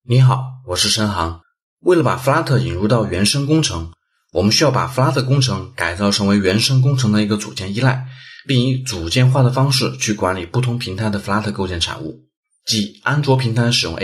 你好，我是申航。为了把 Flutter 引入到原生工程，我们需要把 Flutter 工程改造成为原生工程的一个组件依赖，并以组件化的方式去管理不同平台的 Flutter 构建产物，即安卓平台使用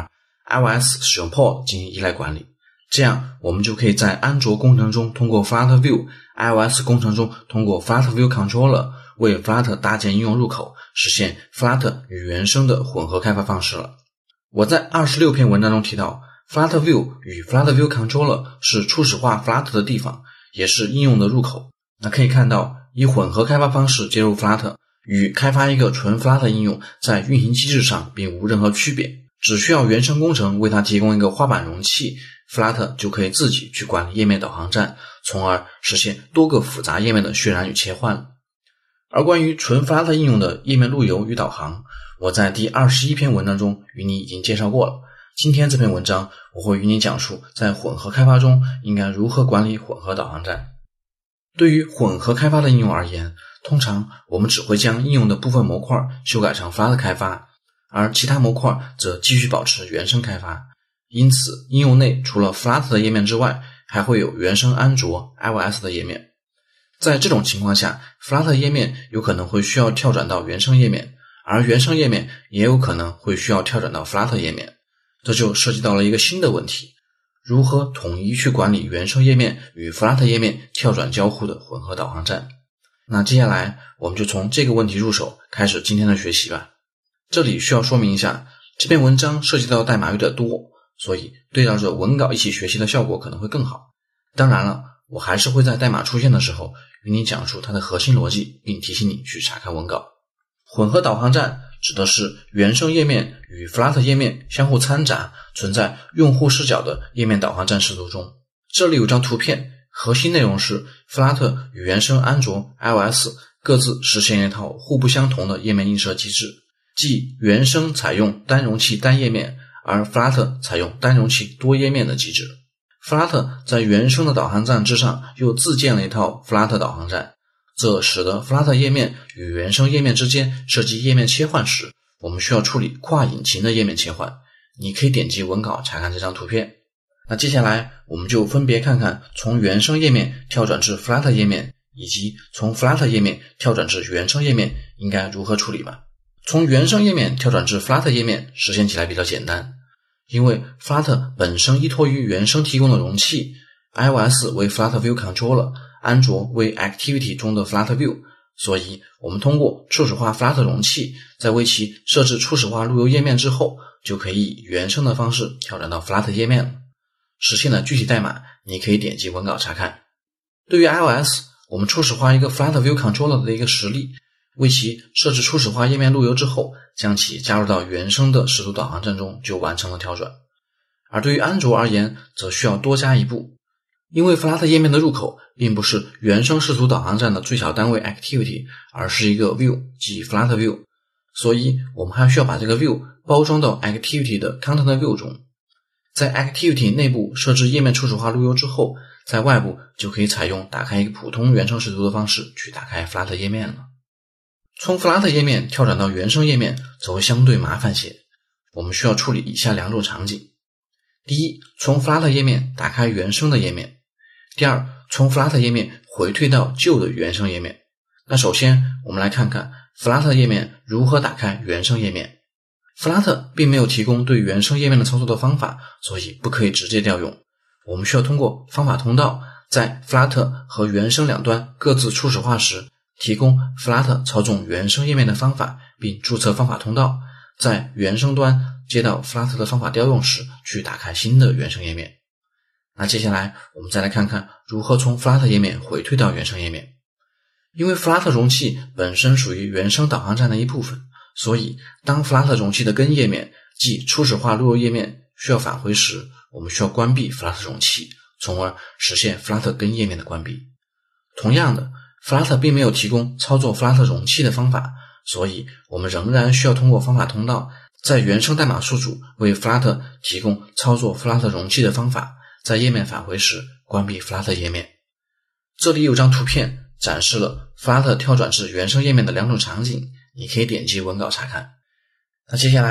AAR、iOS 使用 Pod 进行依赖管理。这样我们就可以在安卓工程中通过 Flutter View、iOS 工程中通过 Flutter View Controller 为 Flutter 搭建应用入口，实现 Flutter 与原生的混合开发方式了。我在26篇文章中提到 Flutter View 与 Flutter View Controller 是初始化 Flutter 的地方，也是应用的入口。那可以看到，以混合开发方式接入 Flutter 与开发一个纯 Flutter 应用在运行机制上并无任何区别，只需要原生工程为它提供一个花板容器， Flutter 就可以自己去管理页面导航站，从而实现多个复杂页面的渲染与切换了。而关于纯 Flutter 应用的页面路由与导航，我在第21篇文章中与你已经介绍过了。今天这篇文章我会与你讲述在混合开发中应该如何管理混合导航站。对于混合开发的应用而言，通常我们只会将应用的部分模块修改成 Flutter 开发，而其他模块则继续保持原生开发。因此应用内除了 Flutter 的页面之外，还会有原生安卓、iOS 的页面。在这种情况下， Flutter 页面有可能会需要跳转到原生页面，而原生页面也有可能会需要跳转到 Flutter 页面。这就涉及到了一个新的问题，如何统一去管理原生页面与 Flutter 页面跳转交互的混合导航站。那接下来我们就从这个问题入手，开始今天的学习吧。这里需要说明一下，这篇文章涉及到代码有点多，所以对照着文稿一起学习的效果可能会更好。当然了，我还是会在代码出现的时候与你讲述它的核心逻辑，并提醒你去查看文稿。混合导航站指的是原生页面与 Flutter 页面相互掺杂，存在用户视角的页面导航站视图中。这里有张图片，核心内容是 Flutter 与原生安卓、iOS 各自实现一套互不相同的页面映射机制，即原生采用单容器单页面，而 Flutter 采用单容器多页面的机制。Flutter 在原生的导航站之上又自建了一套 Flutter 导航站，这使得 Flutter 页面与原生页面之间涉及页面切换时，我们需要处理跨引擎的页面切换。你可以点击文稿查看这张图片。那接下来我们就分别看看从原生页面跳转至 Flutter 页面，以及从 Flutter 页面跳转至原生页面应该如何处理吧。从原生页面跳转至 Flutter 页面实现起来比较简单，因为 Flutter 本身依托于原生提供的容器， iOS 为 Flutter View Controller， 安卓为 Activity 中的 Flutter View， 所以我们通过初始化 Flutter 容器，在为其设置初始化路由页面之后，就可以以原生的方式跳转到 Flutter 页面了。实现的具体代码你可以点击文稿查看。对于 iOS， 我们初始化一个 Flutter View Controller 的一个实例，为其设置初始化页面路由之后，将其加入到原生的视图导航站中，就完成了跳转。而对于安卓而言，则需要多加一步，因为 Flutter 页面的入口并不是原生视图导航站的最小单位 Activity， 而是一个 View， 即 Flutter View， 所以我们还需要把这个 View 包装到 Activity 的 Content View 中。在 Activity 内部设置页面初始化路由之后，在外部就可以采用打开一个普通原生视图的方式去打开 Flutter 页面了。从 Flutter 页面跳转到原生页面则会相对麻烦些，我们需要处理以下两种场景。第一，从 Flutter 页面打开原生的页面。第二，从 Flutter 页面回退到旧的原生页面。那首先我们来看看 Flutter 页面如何打开原生页面。Flutter 并没有提供对原生页面的操作的方法，所以不可以直接调用。我们需要通过方法通道，在 Flutter 和原生两端各自初始化时，提供 Flutter 操纵原生页面的方法，并注册方法通道，在原生端接到 Flutter 的方法调用时，去打开新的原生页面。那接下来我们再来看看如何从 Flutter 页面回退到原生页面。因为 Flutter 容器本身属于原生导航站的一部分，所以当 Flutter 容器的根页面，即初始化路由页面需要返回时，我们需要关闭 Flutter 容器，从而实现 Flutter 根页面的关闭。同样的，Flutter 并没有提供操作 Flutter 容器的方法，所以我们仍然需要通过方法通道，在原生代码宿主为 Flutter 提供操作 Flutter 容器的方法，在页面返回时关闭 Flutter 页面。这里有张图片展示了 Flutter 跳转至原生页面的两种场景，你可以点击文稿查看。那接下来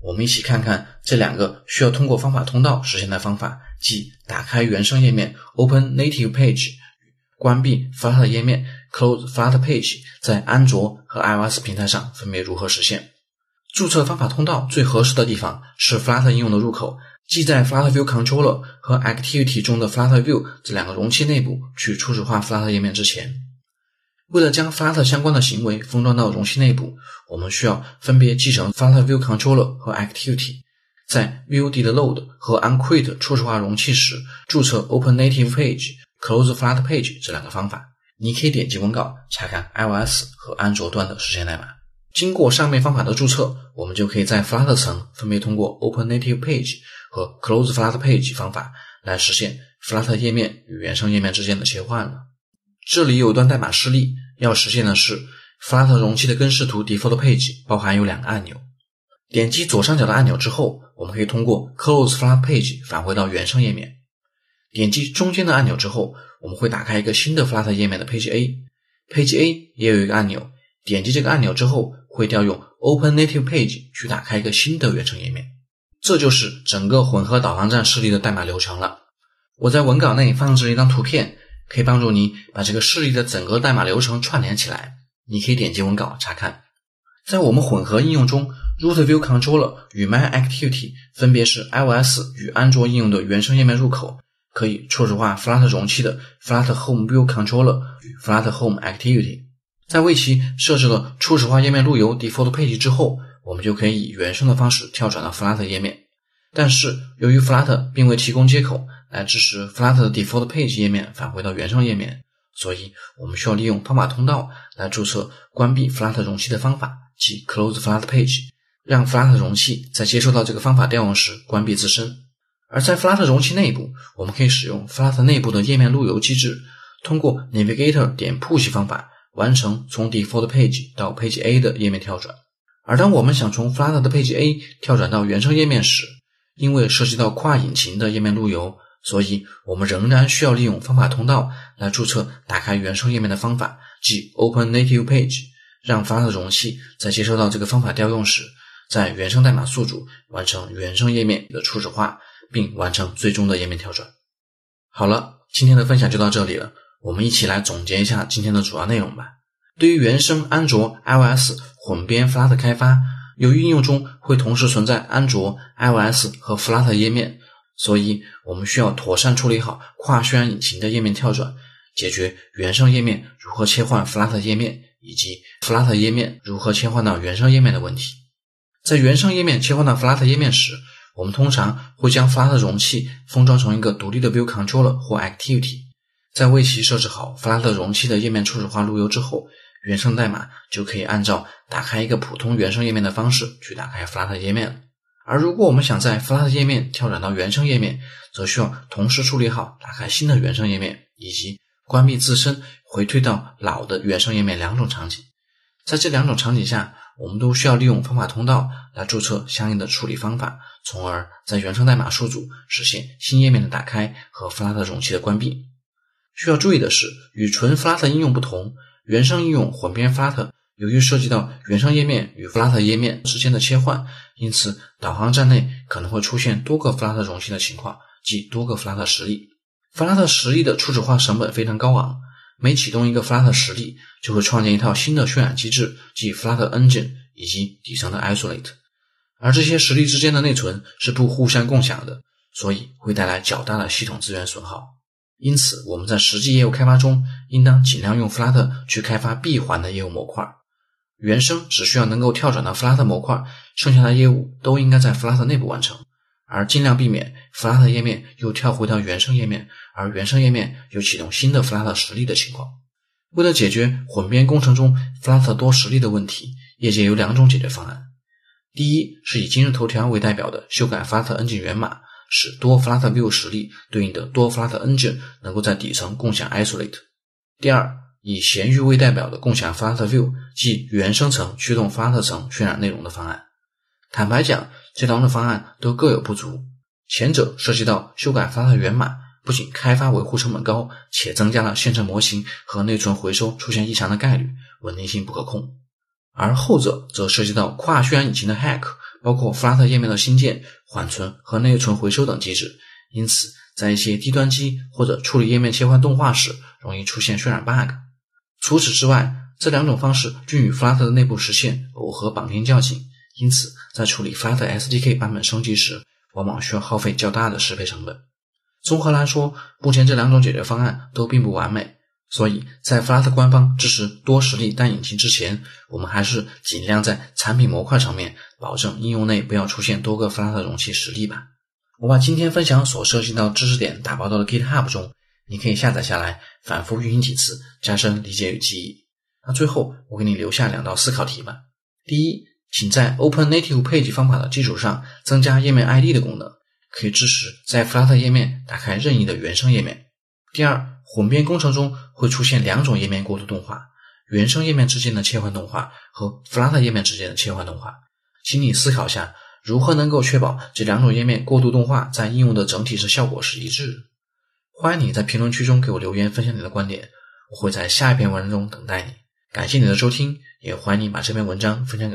我们一起看看这两个需要通过方法通道实现的方法，即打开原生页面 Open Native Page 关闭 Flutter 页面 Close Flutter Page 在安卓和 iOS 平台上分别如何实现。注册方法通道最合适的地方是 Flutter 应用的入口，即在 Flutter View Controller 和 Activity 中的 Flutter View 这两个容器内部去初始化 Flutter 页面之前。为了将 Flutter 相关的行为封装到容器内部，我们需要分别继承 Flutter View Controller 和 Activity， 在 View Did Load 和 Uncreate 初始化容器时注册 Open Native Page Close Flutter Page 这两个方法。你可以点击文稿查看 iOS 和安卓端的实现代码。经过上面方法的注册，我们就可以在 Flutter 层分别通过 Open Native Page 和 Close Flutter Page 方法来实现 Flutter 页面与原生页面之间的切换了。这里有一段代码示例，要实现的是 Flutter 容器的根视图 Default Page 包含有两个按钮。点击左上角的按钮之后，我们可以通过 Close Flutter Page 返回到原生页面。点击中间的按钮之后，我们会打开一个新的 Flutter 页面的 Page A。Page A 也有一个按钮，点击这个按钮之后，会调用 Open Native Page 去打开一个新的原生页面。这就是整个混合导航站示例的代码流程了。我在文稿内放置了一张图片，可以帮助你把这个示例的整个代码流程串联起来。你可以点击文稿查看。在我们混合应用中， Root View Controller 与 MyActivity 分别是 iOS 与安卓应用的原生页面入口，可以初始化 Flutter 容器的 Flutter Home View Controller 与 Flutter Home Activity。在为其设置了初始化页面路由 Default Page 之后，我们就可以以原生的方式跳转到 Flutter 页面。但是由于 Flutter 并未提供接口来支持 Flutter 的 Default Page 页面返回到原生页面，所以我们需要利用方法通道来注册关闭 Flutter 容器的方法，即 Close Flutter Page， 让 Flutter 容器在接收到这个方法调用时关闭自身。而在 Flutter 容器内部，我们可以使用 Flutter 内部的页面路由机制，通过 Navigator.push 方法完成从 Default Page 到 Page A 的页面跳转。而当我们想从 Flutter 的 Page A 跳转到原生页面时，因为涉及到跨引擎的页面路由，所以我们仍然需要利用方法通道来注册打开原生页面的方法，即 Open Native Page， 让 Flutter 容器在接收到这个方法调用时，在原生代码宿主完成原生页面的初始化，并完成最终的页面跳转。好了，今天的分享就到这里了，我们一起来总结一下今天的主要内容吧。对于原生安卓 iOS 混编 Flutter 开发，由于应用中会同时存在安卓 iOS 和 Flutter 页面，所以我们需要妥善处理好跨渲染引擎的页面跳转，解决原生页面如何切换 Flutter 页面，以及 Flutter 页面如何切换到原生页面的问题。在原生页面切换到 Flutter 页面时，我们通常会将 Flutter 容器封装成一个独立的 View Controller 或 Activity。在为其设置好 Flutter 容器的页面初始化路由之后，原生代码就可以按照打开一个普通原生页面的方式去打开 Flutter 页面了。而如果我们想在 Flutter 页面跳转到原生页面，则需要同时处理好打开新的原生页面以及关闭自身回推到老的原生页面两种场景。在这两种场景下，我们都需要利用方法通道来注册相应的处理方法，从而在原生代码宿主实现新页面的打开和 Flutter 容器的关闭。需要注意的是，与纯 Flutter 应用不同，原生应用混编 Flutter 由于涉及到原生页面与 Flutter 页面之间的切换，因此导航站内可能会出现多个 Flutter 容器的情况，即多个 Flutter 实例。Flutter 实例的初始化成本非常高昂，每启动一个 Flutter 实例就会创建一套新的渲染机制，即 Flutter Engine 以及底层的 Isolate。而这些实例之间的内存是不互相共享的，所以会带来较大的系统资源损耗。因此我们在实际业务开发中应当尽量用 Flutter 去开发闭环的业务模块。原生只需要能够跳转到 Flutter 模块，剩下的业务都应该在 Flutter 内部完成，而尽量避免 Flutter 页面又跳回到原生页面，而原生页面又启动新的 Flutter 实例的情况。为了解决混编工程中 Flutter 多实例的问题，业界有两种解决方案。第一是以今日头条为代表的修改 Flutter Engine 源码，使多 Flutter View 实例对应的多 Flutter Engine 能够在底层共享 Isolate。第二，以闲鱼为代表的共享 Flutter View， 即原生层驱动 Flutter 层渲染内容的方案。坦白讲，这两种方案都各有不足。前者涉及到修改 Flutter 源码，不仅开发维护成本高，且增加了线程模型和内存回收出现异常的概率，稳定性不可控。而后者则涉及到跨渲染引擎的 hack， 包括 Flutter 页面的新建、缓存和内存回收等机制，因此在一些低端机或者处理页面切换动画时容易出现渲染 bug。 除此之外，这两种方式均与 Flutter 的内部实现耦合绑定较紧，因此在处理 Flutter SDK 版本升级时往往需要耗费较大的适配成本。综合来说，目前这两种解决方案都并不完美，所以在 Flutter 官方支持多实例单引擎之前，我们还是尽量在产品模块层面保证应用内不要出现多个 Flutter 容器实例吧。我把今天分享所涉及到知识点打包到了 GitHub 中，你可以下载下来反复运行几次，加深理解与记忆。那最后我给你留下2道思考题吧。第一，请在 Open Native 配置方法的基础上增加页面 ID 的功能，可以支持在 Flutter 页面打开任意的原生页面。第二，混编工程中会出现2种页面过渡动画，原生页面之间的切换动画和 Flutter 页面之间的切换动画。请你思考下，如何能够确保这2种页面过渡动画在应用的整体效果是一致的。欢迎你在评论区中给我留言分享你的观点，我会在下一篇文章中等待你。感谢你的收听，也欢迎你把这篇文章分享给